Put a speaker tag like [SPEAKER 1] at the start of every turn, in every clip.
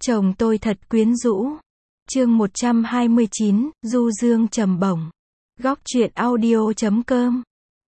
[SPEAKER 1] Chồng tôi thật quyến rũ. Chương 129, Du Dương trầm bổng. Góc truyện audio.com.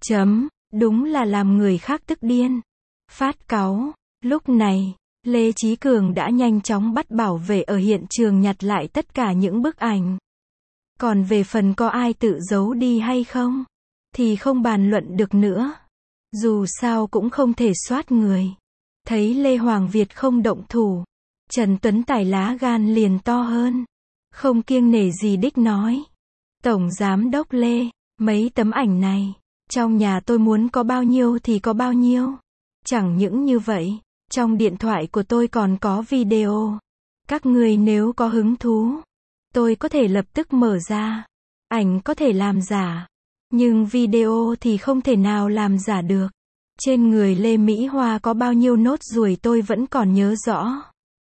[SPEAKER 1] Đúng là làm người khác tức điên. Phát cáu. Lúc này, Lê Chí Cường đã nhanh chóng bắt bảo vệ ở hiện trường nhặt lại tất cả những bức ảnh. Còn về phần có ai tự giấu đi hay không, thì không bàn luận được nữa. Dù sao cũng không thể soát người. Thấy Lê Hoàng Việt không động thủ, Trần Tuấn Tài lá gan liền to hơn. Không kiêng nể gì đích nói. Tổng Giám đốc Lê, mấy tấm ảnh này, trong nhà tôi muốn có bao nhiêu thì có bao nhiêu. Chẳng những như vậy, trong điện thoại của tôi còn có video. Các người nếu có hứng thú, tôi có thể lập tức mở ra. Ảnh có thể làm giả, nhưng video thì không thể nào làm giả được. Trên người Lê Mỹ Hoa có bao nhiêu nốt ruồi tôi vẫn còn nhớ rõ.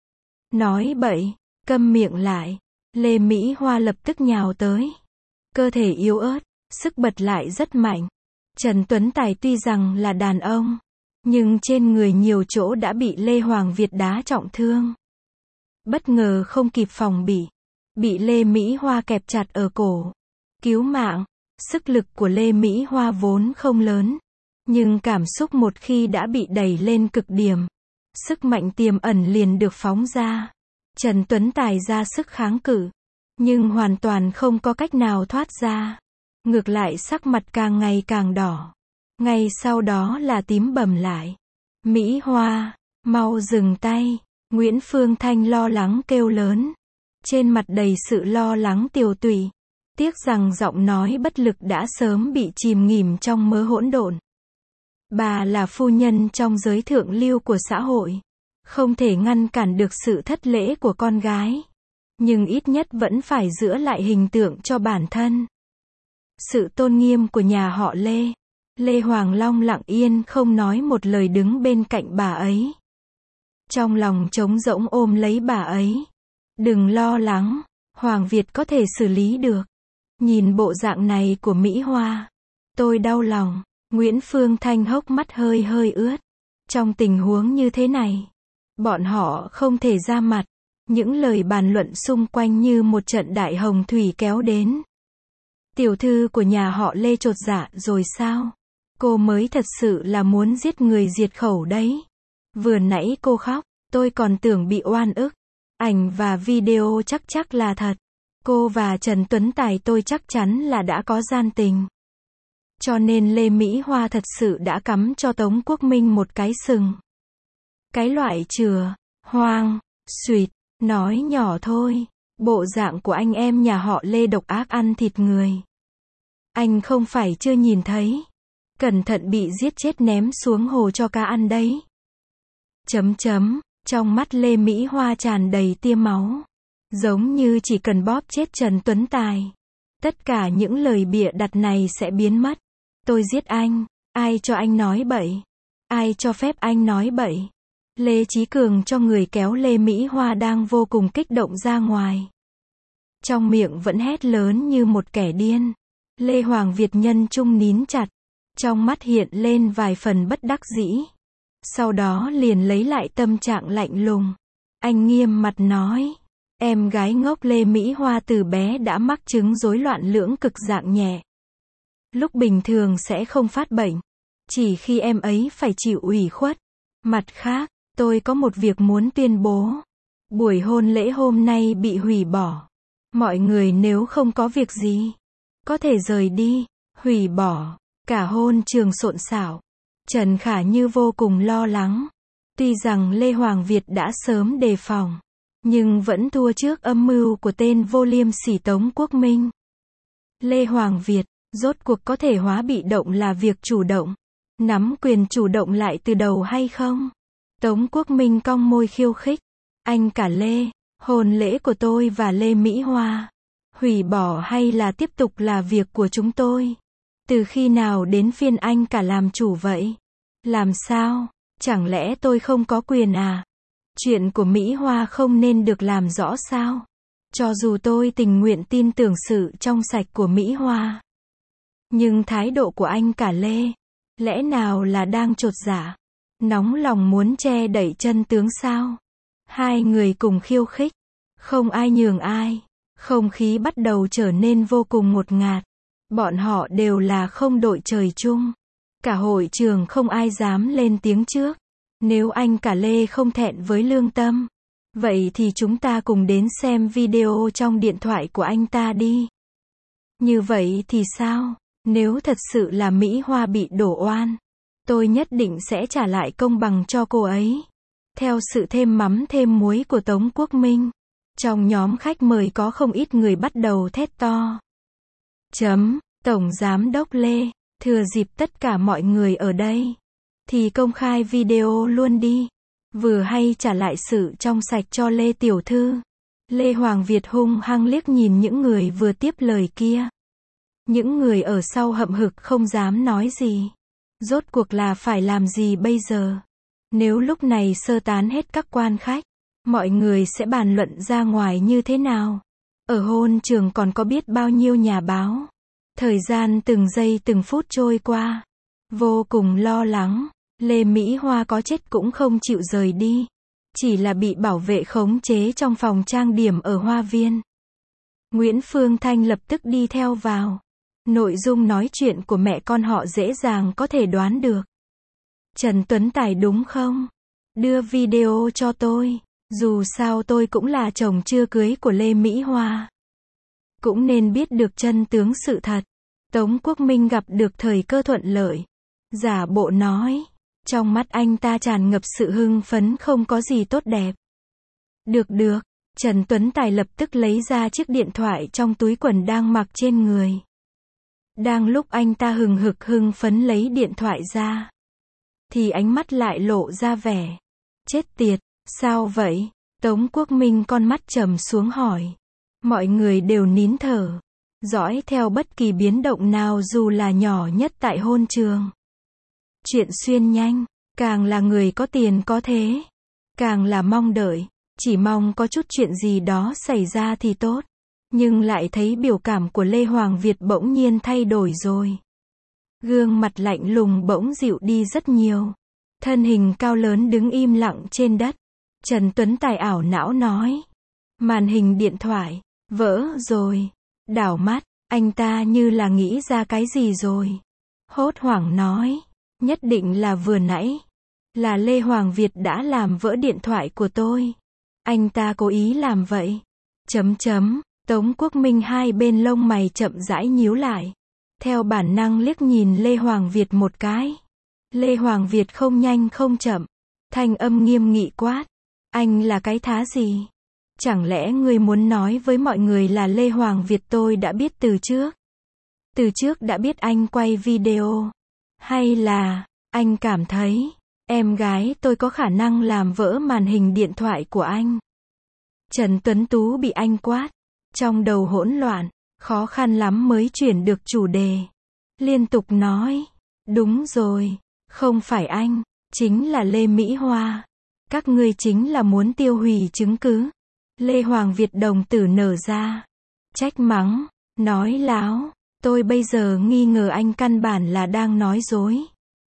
[SPEAKER 1] Nói bậy, câm miệng lại. Lê Mỹ Hoa lập tức nhào tới. Cơ thể yếu ớt, sức bật lại rất mạnh. Trần Tuấn Tài tuy rằng là đàn ông, nhưng trên người nhiều chỗ đã bị Lê Hoàng Việt đá trọng thương. Bất ngờ không kịp phòng bị Lê Mỹ Hoa kẹp chặt ở cổ. Cứu mạng. Sức lực của Lê Mỹ Hoa vốn không lớn, nhưng cảm xúc một khi đã bị đẩy lên cực điểm, sức mạnh tiềm ẩn liền được phóng ra. Trần Tuấn Tài ra sức kháng cự, nhưng hoàn toàn không có cách nào thoát ra. Ngược lại sắc mặt càng ngày càng đỏ. Ngay sau đó là tím bầm lại. Mỹ Hoa, mau dừng tay. Nguyễn Phương Thanh lo lắng kêu lớn. Trên mặt đầy sự lo lắng tiều tụy. Tiếc rằng giọng nói bất lực đã sớm bị chìm nghỉm trong mớ hỗn độn. Bà là phu nhân trong giới thượng lưu của xã hội, không thể ngăn cản được sự thất lễ của con gái, nhưng ít nhất vẫn phải giữ lại hình tượng cho bản thân. Sự tôn nghiêm của nhà họ Lê. Lê Hoàng Long lặng yên không nói một lời đứng bên cạnh bà ấy. Trong lòng trống rỗng ôm lấy bà ấy. Đừng lo lắng, Hoàng Việt có thể xử lý được. Nhìn bộ dạng này của Mỹ Hoa, tôi đau lòng. Nguyễn Phương Thanh hốc mắt hơi hơi ướt. Trong tình huống như thế này, bọn họ không thể ra mặt. Những lời bàn luận xung quanh như một trận đại hồng thủy kéo đến. Tiểu thư của nhà họ Lê chột dạ rồi sao? Cô mới thật sự là muốn giết người diệt khẩu đấy. Vừa nãy cô khóc, tôi còn tưởng bị oan ức. Ảnh và video chắc là thật. Cô và Trần Tuấn Tài tôi chắc chắn là đã có gian tình. Cho nên Lê Mỹ Hoa thật sự đã cắm cho Tống Quốc Minh một cái sừng. Cái loại chừa, hoang, xuyệt, nói nhỏ thôi. Bộ dạng của anh em nhà họ Lê độc ác ăn thịt người. Anh không phải chưa nhìn thấy. Cẩn thận bị giết chết ném xuống hồ cho cá ăn đấy. Trong mắt Lê Mỹ Hoa tràn đầy tia máu. Giống như chỉ cần bóp chết Trần Tuấn Tài, tất cả những lời bịa đặt này sẽ biến mất. Tôi giết anh, ai cho anh nói bậy? Ai cho phép anh nói bậy? Lê Chí Cường cho người kéo Lê Mỹ Hoa đang vô cùng kích động ra ngoài. Trong miệng vẫn hét lớn như một kẻ điên. Lê Hoàng Việt nhân trung nín chặt. Trong mắt hiện lên vài phần bất đắc dĩ. Sau đó liền lấy lại tâm trạng lạnh lùng. Anh nghiêm mặt nói. Em gái ngốc Lê Mỹ Hoa từ bé đã mắc chứng rối loạn lưỡng cực dạng nhẹ. Lúc bình thường sẽ không phát bệnh. Chỉ khi em ấy phải chịu ủy khuất. Mặt khác, tôi có một việc muốn tuyên bố. Buổi hôn lễ hôm nay bị hủy bỏ. Mọi người nếu không có việc gì, có thể rời đi. Hủy bỏ. Cả hôn trường xôn xao. Trần Khả Như vô cùng lo lắng. Tuy rằng Lê Hoàng Việt đã sớm đề phòng, nhưng vẫn thua trước âm mưu của tên vô liêm sỉ Tống Quốc Minh. Lê Hoàng Việt, rốt cuộc có thể hóa bị động là việc chủ động, nắm quyền chủ động lại từ đầu hay không? Tống Quốc Minh cong môi khiêu khích. Anh cả Lê, hôn lễ của tôi và Lê Mỹ Hoa, hủy bỏ hay là tiếp tục là việc của chúng tôi. Từ khi nào đến phiên anh cả làm chủ vậy? Làm sao? Chẳng lẽ tôi không có quyền à? Chuyện của Mỹ Hoa không nên được làm rõ sao? Cho dù tôi tình nguyện tin tưởng sự trong sạch của Mỹ Hoa, nhưng thái độ của anh cả Lê, lẽ nào là đang chột dạ, nóng lòng muốn che đậy chân tướng sao? Hai người cùng khiêu khích. Không ai nhường ai. Không khí bắt đầu trở nên vô cùng ngột ngạt. Bọn họ đều là không đội trời chung. Cả hội trường không ai dám lên tiếng trước. Nếu anh cả Lê không thẹn với lương tâm, vậy thì chúng ta cùng đến xem video trong điện thoại của anh ta đi. Như vậy thì sao? Nếu thật sự là Mỹ Hoa bị đổ oan, tôi nhất định sẽ trả lại công bằng cho cô ấy. Theo sự thêm mắm thêm muối của Tống Quốc Minh, trong nhóm khách mời có không ít người bắt đầu thét to. Tổng Giám đốc Lê, thừa dịp tất cả mọi người ở đây, thì công khai video luôn đi. Vừa hay trả lại sự trong sạch cho Lê Tiểu Thư. Lê Hoàng Việt hung hăng liếc nhìn những người vừa tiếp lời kia. Những người ở sau hậm hực không dám nói gì. Rốt cuộc là phải làm gì bây giờ? Nếu lúc này sơ tán hết các quan khách, mọi người sẽ bàn luận ra ngoài như thế nào? Ở hôn trường còn có biết bao nhiêu nhà báo. Thời gian từng giây từng phút trôi qua. Vô cùng lo lắng. Lê Mỹ Hoa có chết cũng không chịu rời đi. Chỉ là bị bảo vệ khống chế trong phòng trang điểm ở Hoa Viên. Nguyễn Phương Thanh lập tức đi theo vào. Nội dung nói chuyện của mẹ con họ dễ dàng có thể đoán được. Trần Tuấn Tài đúng không? Đưa video cho tôi. Dù sao tôi cũng là chồng chưa cưới của Lê Mỹ Hoa. Cũng nên biết được chân tướng sự thật. Tống Quốc Minh gặp được thời cơ thuận lợi. Giả bộ nói. Trong mắt anh ta tràn ngập sự hưng phấn không có gì tốt đẹp. Được. Trần Tuấn Tài lập tức lấy ra chiếc điện thoại trong túi quần đang mặc trên người. Đang lúc anh ta hưng phấn lấy điện thoại ra, thì ánh mắt lại lộ ra vẻ. Chết tiệt, sao vậy? Tống Quốc Minh con mắt trầm xuống hỏi. Mọi người đều nín thở, dõi theo bất kỳ biến động nào dù là nhỏ nhất tại hôn trường. Chuyện xuyên nhanh, càng là người có tiền có thế, càng là mong đợi, chỉ mong có chút chuyện gì đó xảy ra thì tốt. Nhưng lại thấy biểu cảm của Lê Hoàng Việt bỗng nhiên thay đổi rồi. Gương mặt lạnh lùng bỗng dịu đi rất nhiều. Thân hình cao lớn đứng im lặng trên đất. Trần Tuấn Tài ảo não nói. Màn hình điện thoại, vỡ rồi. Đảo mắt, anh ta như là nghĩ ra cái gì rồi. Hốt hoảng nói. Nhất định là vừa nãy. Là Lê Hoàng Việt đã làm vỡ điện thoại của tôi. Anh ta cố ý làm vậy. Tống Quốc Minh hai bên lông mày chậm rãi nhíu lại. Theo bản năng liếc nhìn Lê Hoàng Việt một cái. Lê Hoàng Việt không nhanh không chậm. Thanh âm nghiêm nghị quát. Anh là cái thá gì? Chẳng lẽ ngươi muốn nói với mọi người là Lê Hoàng Việt tôi đã biết từ trước? Từ trước đã biết anh quay video. Hay là, anh cảm thấy, em gái tôi có khả năng làm vỡ màn hình điện thoại của anh? Trần Tuấn Tú bị anh quát. Trong đầu hỗn loạn, khó khăn lắm mới chuyển được chủ đề. Liên tục nói. Đúng rồi, không phải anh, chính là Lê Mỹ Hoa. Các ngươi chính là muốn tiêu hủy chứng cứ. Lê Hoàng Việt đồng tử nở ra. Trách mắng, nói láo. Tôi bây giờ nghi ngờ anh căn bản là đang nói dối.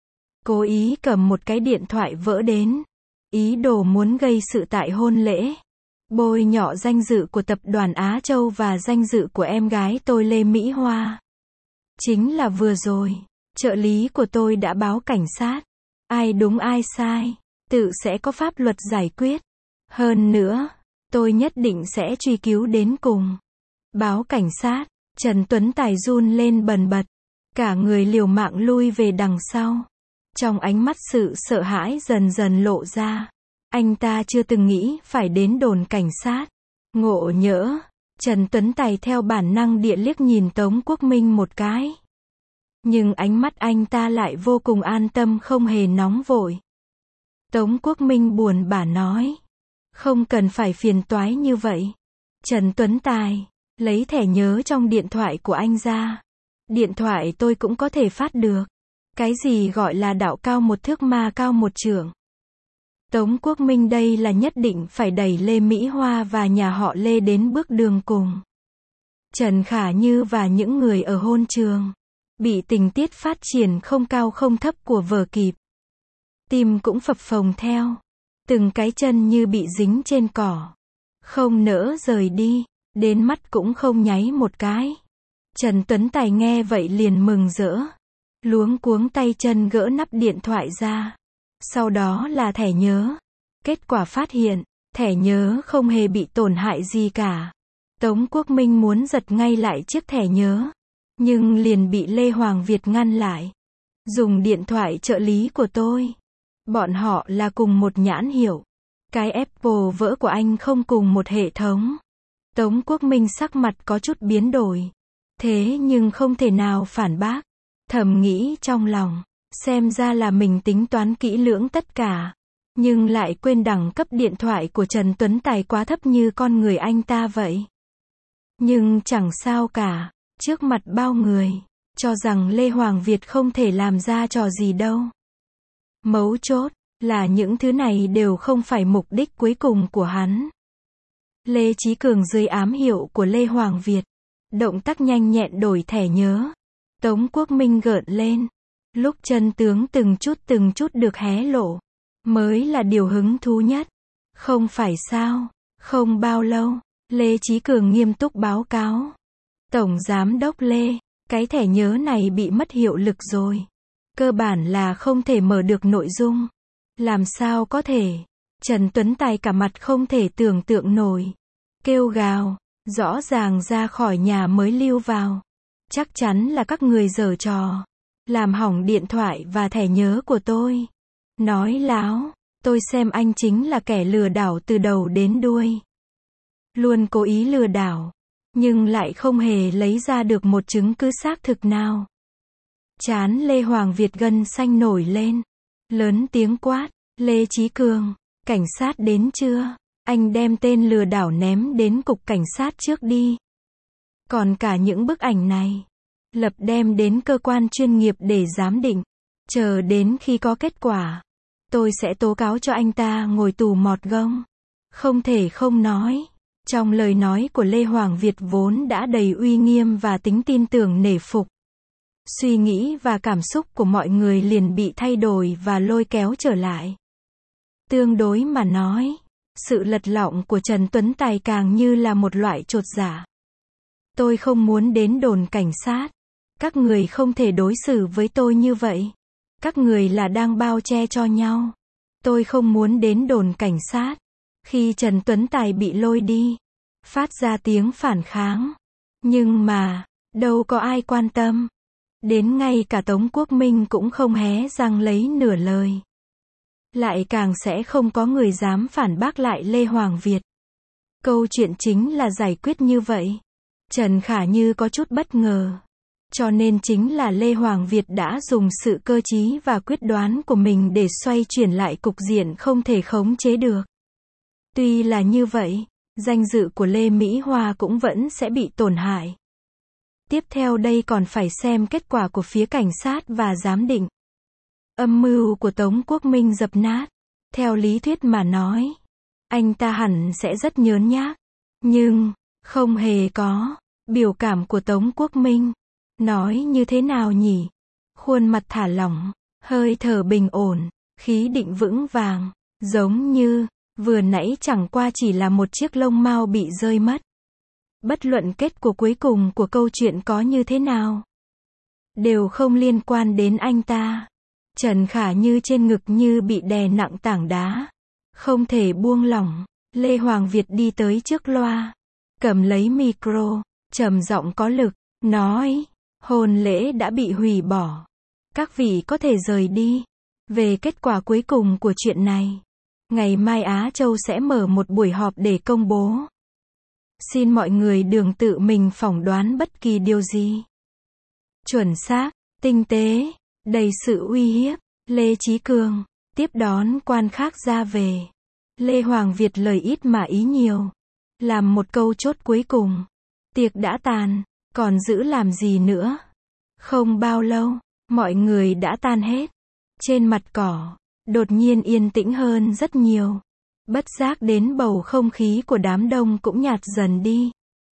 [SPEAKER 1] Cố ý cầm một cái điện thoại vỡ đến. Ý đồ muốn gây sự tại hôn lễ. Bôi nhọ danh dự của tập đoàn Á Châu và danh dự của em gái tôi Lê Mỹ Hoa. Chính là vừa rồi, trợ lý của tôi đã báo cảnh sát. Ai đúng ai sai, tự sẽ có pháp luật giải quyết. Hơn nữa, tôi nhất định sẽ truy cứu đến cùng. Báo cảnh sát, Trần Tuấn Tài run lên bần bật. Cả người liều mạng lui về đằng sau. Trong ánh mắt sự sợ hãi dần dần lộ ra. Anh ta chưa từng nghĩ phải đến đồn cảnh sát. Ngộ nhỡ, Trần Tuấn Tài theo bản năng địa liếc nhìn Tống Quốc Minh một cái. Nhưng ánh mắt anh ta lại vô cùng an tâm không hề nóng vội. Tống Quốc Minh buồn bã nói. Không cần phải phiền toái như vậy. Trần Tuấn Tài, lấy thẻ nhớ trong điện thoại của anh ra. Điện thoại tôi cũng có thể phát được. Cái gì gọi là đạo cao một thước ma cao một trượng. Tống Quốc Minh đây là nhất định phải đẩy Lê Mỹ Hoa và nhà họ Lê đến bước đường cùng. Trần Khả Như và những người ở hôn trường bị tình tiết phát triển không cao không thấp của vở kịch. Tim cũng phập phồng theo. từng cái chân như bị dính trên cỏ, không nỡ rời đi, đến mắt cũng không nháy một cái. Trần Tuấn Tài nghe vậy liền mừng rỡ, luống cuống tay chân gỡ nắp điện thoại ra. Sau đó là thẻ nhớ. Kết quả phát hiện, thẻ nhớ không hề bị tổn hại gì cả. Tống Quốc Minh muốn giật ngay lại chiếc thẻ nhớ, nhưng liền bị Lê Hoàng Việt ngăn lại. Dùng điện thoại trợ lý của tôi. Bọn họ là cùng một nhãn hiệu. Cái Apple vỡ của anh không cùng một hệ thống. Tống Quốc Minh sắc mặt có chút biến đổi. Thế nhưng không thể nào phản bác. Thầm nghĩ trong lòng, xem ra là mình tính toán kỹ lưỡng tất cả. Nhưng lại quên đẳng cấp điện thoại của Trần Tuấn Tài quá thấp như con người anh ta vậy. Nhưng chẳng sao cả, trước mặt bao người, cho rằng Lê Hoàng Việt không thể làm ra trò gì đâu. Mấu chốt là những thứ này đều không phải mục đích cuối cùng của hắn. Lê Chí Cường dưới ám hiệu của Lê Hoàng Việt, động tác nhanh nhẹn đổi thẻ nhớ. Tống Quốc Minh gợn lên. Lúc chân tướng từng chút được hé lộ, mới là điều hứng thú nhất. Không phải sao? Không bao lâu, Lê Chí Cường nghiêm túc báo cáo. Tổng Giám đốc Lê, cái thẻ nhớ này bị mất hiệu lực rồi. Cơ bản là không thể mở được nội dung. Làm sao có thể? Trần Tuấn Tài cả mặt không thể tưởng tượng nổi. Kêu gào, rõ ràng ra khỏi nhà mới lưu vào. Chắc chắn là các người giở trò. Làm hỏng điện thoại và thẻ nhớ của tôi. Nói láo, tôi xem anh chính là kẻ lừa đảo từ đầu đến đuôi. Luôn cố ý lừa đảo, nhưng lại không hề lấy ra được một chứng cứ xác thực nào. Trán Lê Hoàng Việt gân xanh nổi lên, lớn tiếng quát, Lê Chí Cường, cảnh sát đến chưa? Anh đem tên lừa đảo ném đến cục cảnh sát trước đi. Còn cả những bức ảnh này, lập đem đến cơ quan chuyên nghiệp để giám định. Chờ đến khi có kết quả, tôi sẽ tố cáo cho anh ta ngồi tù mọt gông. Không thể không nói, trong lời nói của Lê Hoàng Việt vốn đã đầy uy nghiêm và tính tin tưởng nể phục. Suy nghĩ và cảm xúc của mọi người liền bị thay đổi và lôi kéo trở lại. Tương đối mà nói, sự lật lọng của Trần Tuấn Tài càng như là một loại chột dạ. Tôi không muốn đến đồn cảnh sát. Các người không thể đối xử với tôi như vậy. Các người là đang bao che cho nhau. Tôi không muốn đến đồn cảnh sát. Khi Trần Tuấn Tài bị lôi đi, phát ra tiếng phản kháng. Nhưng mà, đâu có ai quan tâm. Đến ngay cả Tống Quốc Minh cũng không hé răng lấy nửa lời. Lại càng sẽ không có người dám phản bác lại Lê Hoàng Việt. Câu chuyện chính là giải quyết như vậy. Trần Khả Như có chút bất ngờ. Cho nên chính là Lê Hoàng Việt đã dùng sự cơ trí và quyết đoán của mình để xoay chuyển lại cục diện không thể khống chế được. Tuy là như vậy, danh dự của Lê Mỹ Hoa cũng vẫn sẽ bị tổn hại. Tiếp theo đây còn phải xem kết quả của phía cảnh sát và giám định. Âm mưu của Tống Quốc Minh dập nát. Theo lý thuyết mà nói, anh ta hẳn sẽ rất nhớn nhác. Nhưng, không hề có. Biểu cảm của Tống Quốc Minh, nói như thế nào nhỉ? Khuôn mặt thả lỏng, hơi thở bình ổn, khí định vững vàng, giống như, vừa nãy chẳng qua chỉ là một chiếc lông mao bị rơi mất. Bất luận kết của cuối cùng của câu chuyện có như thế nào, đều không liên quan đến anh ta. Trần Khả Như trên ngực như bị đè nặng tảng đá, không thể buông lỏng. Lê Hoàng Việt đi tới trước loa, cầm lấy micro, trầm giọng có lực, nói, hôn lễ đã bị hủy bỏ. Các vị có thể rời đi. Về kết quả cuối cùng của chuyện này, ngày mai Á Châu sẽ mở một buổi họp để công bố. Xin mọi người đừng tự mình phỏng đoán bất kỳ điều gì. Chuẩn xác, tinh tế, đầy sự uy hiếp. Lê Chí Cường, tiếp đón quan khác ra về. Lê Hoàng Việt lời ít mà ý nhiều. Làm một câu chốt cuối cùng. Tiệc đã tàn, còn giữ làm gì nữa? Không bao lâu, mọi người đã tan hết. Trên mặt cỏ, đột nhiên yên tĩnh hơn rất nhiều. Bất giác đến bầu không khí của đám đông cũng nhạt dần đi.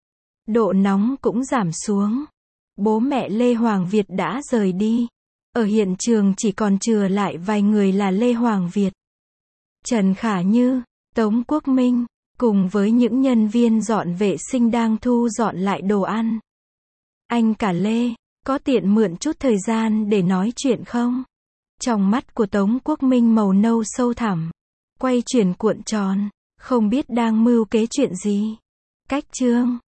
[SPEAKER 1] Độ nóng cũng giảm xuống. Bố mẹ Lê Hoàng Việt đã rời đi. Ở hiện trường chỉ còn chừa lại vài người là Lê Hoàng Việt. Trần Khả Như, Tống Quốc Minh, cùng với những nhân viên dọn vệ sinh đang thu dọn lại đồ ăn. Anh cả Lê, có tiện mượn chút thời gian để nói chuyện không? Trong mắt của Tống Quốc Minh màu nâu sâu thẳm, quay chuyển cuộn tròn, không biết đang mưu kế chuyện gì. Cách chương